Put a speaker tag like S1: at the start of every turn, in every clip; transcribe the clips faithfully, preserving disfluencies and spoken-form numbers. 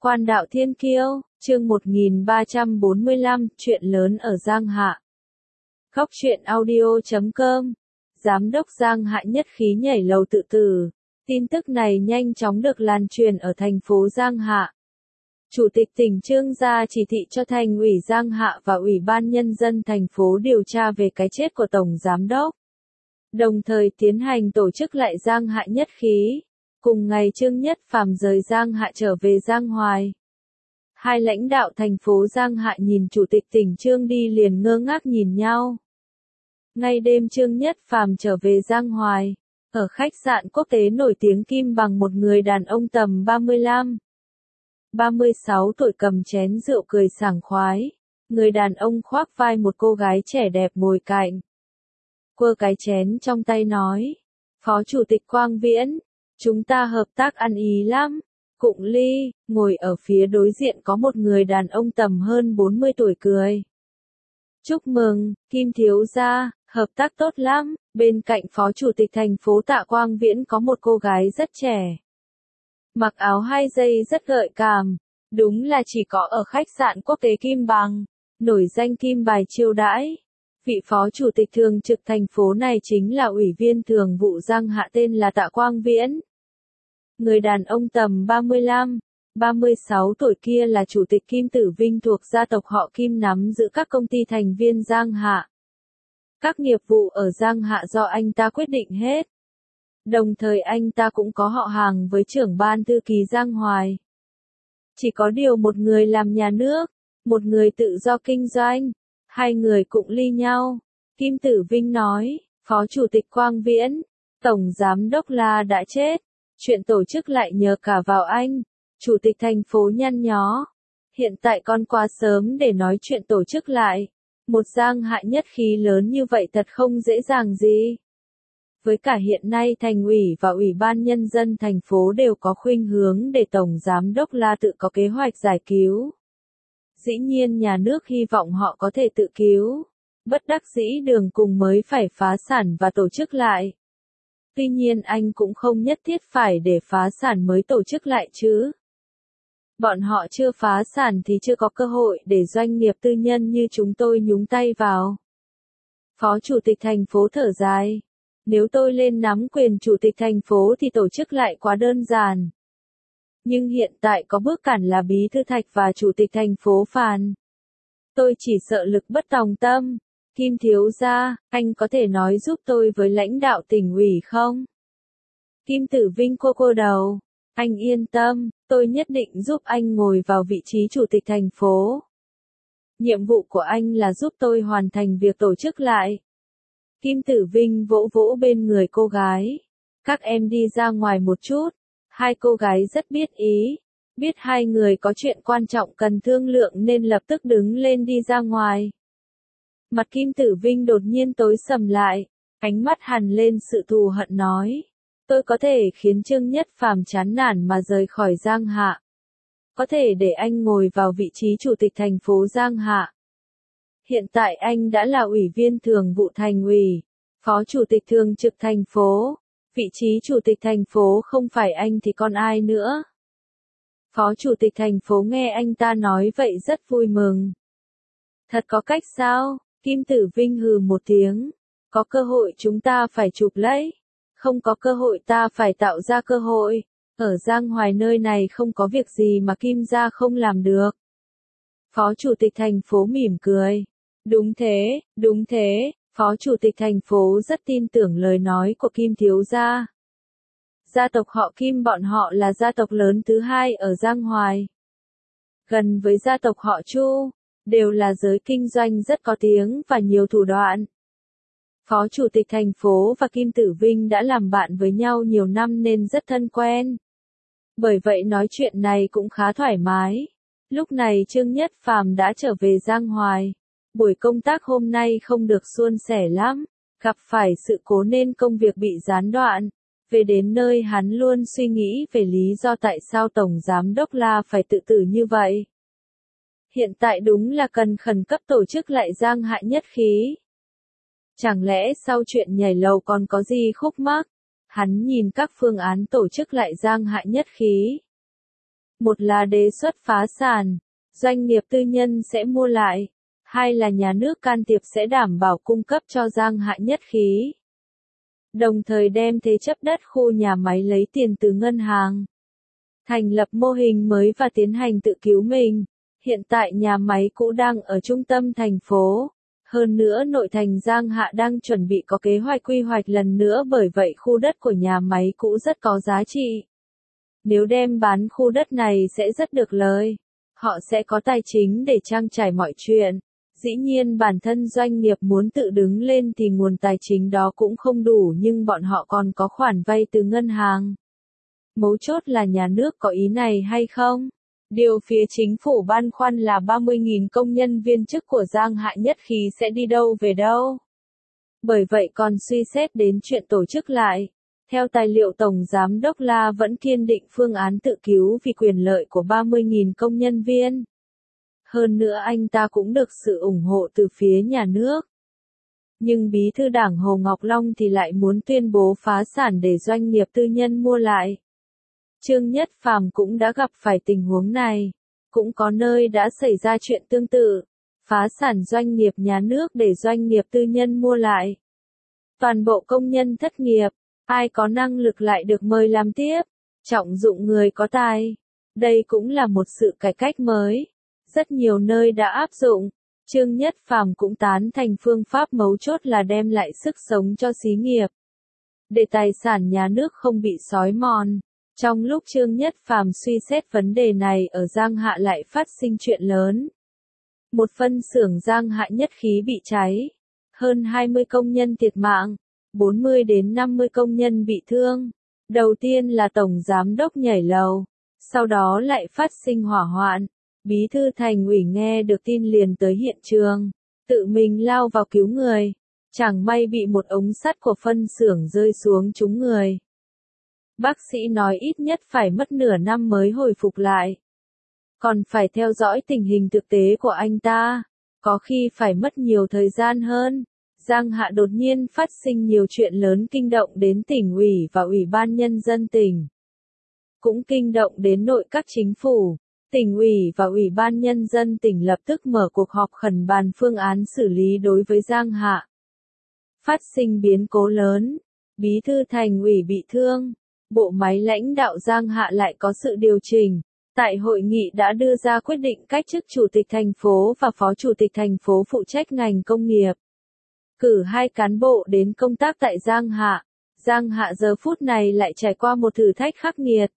S1: Quan đạo thiên kiêu, chương một nghìn ba trăm bốn mươi lăm, chuyện lớn ở Giang Hạ. Góc truyện audio chấm com. Giám đốc Giang Hạ nhất khí nhảy lầu tự tử. Tin tức này nhanh chóng được lan truyền ở thành phố Giang Hạ. Chủ tịch tỉnh Trương ra chỉ thị cho Thành ủy Giang Hạ và Ủy ban Nhân dân thành phố điều tra về cái chết của Tổng Giám đốc. Đồng thời tiến hành tổ chức lại Giang Hạ nhất khí. Cùng ngày Trương Nhất Phàm rời Giang Hạ trở về Giang Hoài. Hai lãnh đạo thành phố Giang Hạ nhìn chủ tịch tỉnh Trương đi liền ngơ ngác nhìn nhau. Ngay đêm Trương Nhất Phàm trở về Giang Hoài, ở khách sạn quốc tế nổi tiếng Kim Bằng một người đàn ông tầm ba mươi lăm, ba mươi sáu tuổi cầm chén rượu cười sảng khoái. Người đàn ông khoác vai một cô gái trẻ đẹp ngồi cạnh. Quơ cái chén trong tay nói, Phó Chủ tịch Quang Viễn, chúng ta hợp tác ăn ý lắm. Cụng ly, ngồi ở phía đối diện có một người đàn ông tầm hơn bốn mươi tuổi cười. Chúc mừng, Kim thiếu gia, hợp tác tốt lắm. Bên cạnh Phó Chủ tịch thành phố Tạ Quang Viễn có một cô gái rất trẻ. Mặc áo hai dây rất gợi cảm. Đúng là chỉ có ở khách sạn quốc tế Kim Bằng, nổi danh Kim Bài chiêu đãi. Vị Phó Chủ tịch thường trực thành phố này chính là Ủy viên Thường vụ Giang Hạ tên là Tạ Quang Viễn. Người đàn ông tầm ba mươi lăm, ba mươi sáu tuổi kia là Chủ tịch Kim Tử Vinh thuộc gia tộc họ Kim nắm giữ các công ty thành viên Giang Hạ. Các nghiệp vụ ở Giang Hạ do anh ta quyết định hết. Đồng thời anh ta cũng có họ hàng với trưởng ban thư ký Giang Hoài. Chỉ có điều một người làm nhà nước, một người tự do kinh doanh, hai người cụng ly nhau. Kim Tử Vinh nói, Phó Chủ tịch Quang Viễn, Tổng Giám đốc La đã chết. Chuyện tổ chức lại nhờ cả vào anh. Chủ tịch thành phố nhăn nhó. Hiện tại còn quá sớm để nói chuyện tổ chức lại. Một Giang Hạ nhất khí lớn như vậy thật không dễ dàng gì. Với cả hiện nay thành ủy và Ủy ban Nhân dân thành phố đều có khuynh hướng để Tổng Giám đốc La tự có kế hoạch giải cứu. Dĩ nhiên nhà nước hy vọng họ có thể tự cứu. Bất đắc dĩ đường cùng mới phải phá sản và tổ chức lại. Tuy nhiên anh cũng không nhất thiết phải để phá sản mới tổ chức lại chứ. Bọn họ chưa phá sản thì chưa có cơ hội để doanh nghiệp tư nhân như chúng tôi nhúng tay vào. Phó Chủ tịch thành phố thở dài. Nếu tôi lên nắm quyền Chủ tịch thành phố thì tổ chức lại quá đơn giản. Nhưng hiện tại có bước cản là Bí thư Thạch và Chủ tịch thành phố Phàn. Tôi chỉ sợ lực bất tòng tâm. Kim thiếu gia, anh có thể nói giúp tôi với lãnh đạo tỉnh ủy không? Kim Tử Vinh cô cô đầu. Anh yên tâm, tôi nhất định giúp anh ngồi vào vị trí chủ tịch thành phố. Nhiệm vụ của anh là giúp tôi hoàn thành việc tổ chức lại. Kim Tử Vinh vỗ vỗ bên người cô gái. Các em đi ra ngoài một chút. Hai cô gái rất biết ý. Biết hai người có chuyện quan trọng cần thương lượng nên lập tức đứng lên đi ra ngoài. Mặt Kim Tử Vinh đột nhiên tối sầm lại, ánh mắt hằn lên sự thù hận nói. Tôi có thể khiến Trương Nhất Phàm chán nản mà rời khỏi Giang Hạ. Có thể để anh ngồi vào vị trí chủ tịch thành phố Giang Hạ. Hiện tại anh đã là ủy viên thường vụ thành ủy, phó chủ tịch thường trực thành phố. Vị trí chủ tịch thành phố không phải anh thì còn ai nữa. Phó chủ tịch thành phố nghe anh ta nói vậy rất vui mừng. Thật có cách sao? Kim Tử Vinh hừ một tiếng. Có cơ hội chúng ta phải chụp lấy. Không có cơ hội ta phải tạo ra cơ hội. Ở Giang Hoài nơi này không có việc gì mà Kim gia không làm được. Phó Chủ tịch thành phố mỉm cười. Đúng thế, đúng thế. Phó Chủ tịch thành phố rất tin tưởng lời nói của Kim thiếu gia. Gia tộc họ Kim bọn họ là gia tộc lớn thứ hai ở Giang Hoài. Gần với gia tộc họ Chu. Đều là giới kinh doanh rất có tiếng và nhiều thủ đoạn. Phó Chủ tịch thành phố và Kim Tử Vinh đã làm bạn với nhau nhiều năm nên rất thân quen. Bởi vậy nói chuyện này cũng khá thoải mái. Lúc này Trương Nhất Phàm đã trở về Giang Hoài. Buổi công tác hôm nay không được suôn sẻ lắm. Gặp phải sự cố nên công việc bị gián đoạn. Về đến nơi hắn luôn suy nghĩ về lý do tại sao Tổng Giám đốc La phải tự tử như vậy. Hiện tại đúng là cần khẩn cấp tổ chức lại Giang Hạ nhất khí. Chẳng lẽ sau chuyện nhảy lầu còn có gì khúc mắc? Hắn nhìn các phương án tổ chức lại Giang Hạ nhất khí. Một là đề xuất phá sản, doanh nghiệp tư nhân sẽ mua lại, hai là nhà nước can thiệp sẽ đảm bảo cung cấp cho Giang Hạ Nhất Khí. Đồng thời đem thế chấp đất khu nhà máy lấy tiền từ ngân hàng, thành lập mô hình mới và tiến hành tự cứu mình. Hiện tại nhà máy cũ đang ở trung tâm thành phố. Hơn nữa nội thành Giang Hạ đang chuẩn bị có kế hoạch quy hoạch lần nữa, bởi vậy khu đất của nhà máy cũ rất có giá trị. Nếu đem bán khu đất này sẽ rất được lời. Họ sẽ có tài chính để trang trải mọi chuyện. Dĩ nhiên bản thân doanh nghiệp muốn tự đứng lên thì nguồn tài chính đó cũng không đủ, nhưng bọn họ còn có khoản vay từ ngân hàng. Mấu chốt là nhà nước có ý này hay không? Điều phía chính phủ băn khoăn là ba mươi nghìn công nhân viên chức của Giang Hạ Nhất Khí sẽ đi đâu về đâu. Bởi vậy còn suy xét đến chuyện tổ chức lại. Theo tài liệu Tổng Giám đốc La vẫn kiên định phương án tự cứu vì quyền lợi của ba mươi nghìn công nhân viên. Hơn nữa anh ta cũng được sự ủng hộ từ phía nhà nước. Nhưng bí thư đảng Hồ Ngọc Long thì lại muốn tuyên bố phá sản để doanh nghiệp tư nhân mua lại. Trương Nhất Phàm cũng đã gặp phải tình huống này. Cũng có nơi đã xảy ra chuyện tương tự. Phá sản doanh nghiệp nhà nước để doanh nghiệp tư nhân mua lại. Toàn bộ công nhân thất nghiệp. Ai có năng lực lại được mời làm tiếp. Trọng dụng người có tài. Đây cũng là một sự cải cách mới. Rất nhiều nơi đã áp dụng. Trương Nhất Phàm cũng tán thành phương pháp mấu chốt là đem lại sức sống cho xí nghiệp. Để tài sản nhà nước không bị xói mòn. Trong lúc Trương Nhất Phàm suy xét vấn đề này ở Giang Hạ lại phát sinh chuyện lớn. Một phân xưởng Giang Hạ Nhất Khí bị cháy. Hơn hai mươi công nhân thiệt mạng. bốn mươi đến năm mươi công nhân bị thương. Đầu tiên là Tổng Giám đốc nhảy lầu. Sau đó lại phát sinh hỏa hoạn. Bí thư Thành ủy nghe được tin liền tới hiện trường. Tự mình lao vào cứu người. Chẳng may bị một ống sắt của phân xưởng rơi xuống trúng người. Bác sĩ nói ít nhất phải mất nửa năm mới hồi phục lại. Còn phải theo dõi tình hình thực tế của anh ta. Có khi phải mất nhiều thời gian hơn. Giang Hạ đột nhiên phát sinh nhiều chuyện lớn kinh động đến tỉnh ủy và ủy ban nhân dân tỉnh. Cũng kinh động đến nội các chính phủ. Tỉnh ủy và ủy ban nhân dân tỉnh lập tức mở cuộc họp khẩn bàn phương án xử lý đối với Giang Hạ. Phát sinh biến cố lớn. Bí thư Thành ủy bị thương. Bộ máy lãnh đạo Giang Hạ lại có sự điều chỉnh. Tại hội nghị đã đưa ra quyết định cách chức Chủ tịch thành phố và Phó Chủ tịch thành phố phụ trách ngành công nghiệp. Cử hai cán bộ đến công tác tại Giang Hạ. Giang Hạ giờ phút này lại trải qua một thử thách khắc nghiệt.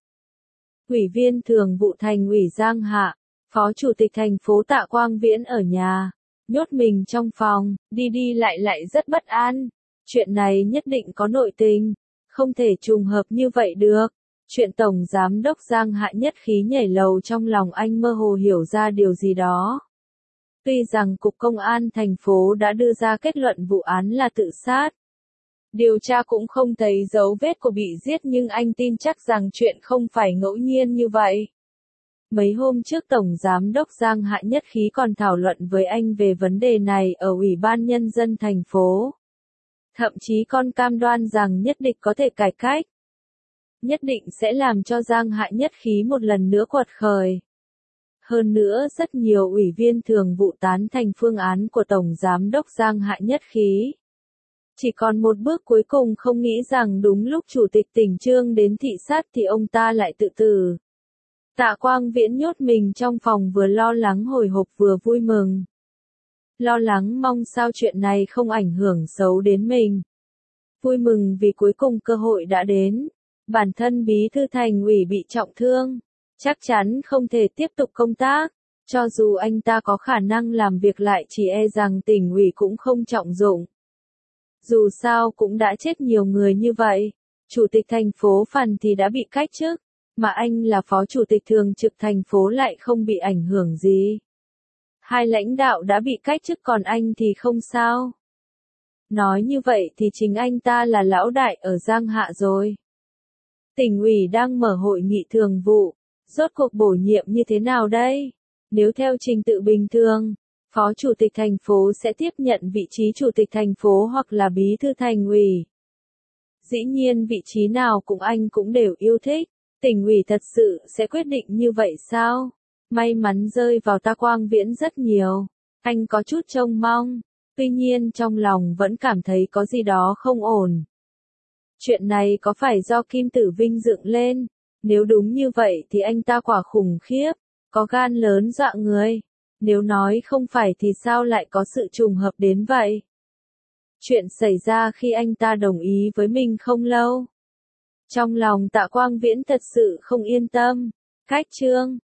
S1: Ủy viên thường vụ Thành ủy Giang Hạ, Phó Chủ tịch thành phố Tạ Quang Viễn ở nhà, nhốt mình trong phòng, đi đi lại lại rất bất an. Chuyện này nhất định có nội tình, không thể trùng hợp như vậy được. Chuyện Tổng Giám đốc Giang Hạ Nhất Khí nhảy lầu, trong lòng anh mơ hồ hiểu ra điều gì đó. Tuy rằng Cục Công an thành phố đã đưa ra kết luận vụ án là tự sát. Điều tra cũng không thấy dấu vết của bị giết, nhưng anh tin chắc rằng chuyện không phải ngẫu nhiên như vậy. Mấy hôm trước Tổng Giám đốc Giang Hạ Nhất Khí còn thảo luận với anh về vấn đề này ở Ủy ban Nhân dân thành phố. Thậm chí còn cam đoan rằng nhất định có thể cải cách. Nhất định sẽ làm cho Giang Hạ Nhất Khí một lần nữa quật khởi. Hơn nữa rất nhiều ủy viên thường vụ tán thành phương án của Tổng Giám đốc Giang Hạ Nhất Khí. Chỉ còn một bước cuối cùng, không nghĩ rằng đúng lúc Chủ tịch tỉnh Trương đến thị sát thì ông ta lại tự tử. Tạ Quang Viễn nhốt mình trong phòng, vừa lo lắng hồi hộp vừa vui mừng. Lo lắng mong sao chuyện này không ảnh hưởng xấu đến mình. Vui mừng vì cuối cùng cơ hội đã đến. Bản thân Bí thư Thành ủy bị trọng thương, chắc chắn không thể tiếp tục công tác. Cho dù anh ta có khả năng làm việc lại, chỉ e rằng tỉnh ủy cũng không trọng dụng. Dù sao cũng đã chết nhiều người như vậy. Chủ tịch thành phố Phàn thì đã bị cách chức, mà anh là phó chủ tịch thường trực thành phố lại không bị ảnh hưởng gì. Hai lãnh đạo đã bị cách chức còn anh thì không sao. Nói như vậy thì chính anh ta là lão đại ở Giang Hạ rồi. Tỉnh ủy đang mở hội nghị thường vụ, rốt cuộc bổ nhiệm như thế nào đây? Nếu theo trình tự bình thường, Phó Chủ tịch thành phố sẽ tiếp nhận vị trí Chủ tịch thành phố hoặc là Bí thư Thành ủy. Dĩ nhiên vị trí nào cũng anh cũng đều yêu thích. Tỉnh ủy thật sự sẽ quyết định như vậy sao? May mắn rơi vào Tạ Quang Viễn rất nhiều. Anh có chút trông mong, tuy nhiên trong lòng vẫn cảm thấy có gì đó không ổn. Chuyện này có phải do Kim Tử Vinh dựng lên? Nếu đúng như vậy thì anh ta quả khủng khiếp, có gan lớn dọa người. Nếu nói không phải thì sao lại có sự trùng hợp đến vậy? Chuyện xảy ra khi anh ta đồng ý với mình không lâu. Trong lòng Tạ Quang Viễn thật sự không yên tâm. Khách trương,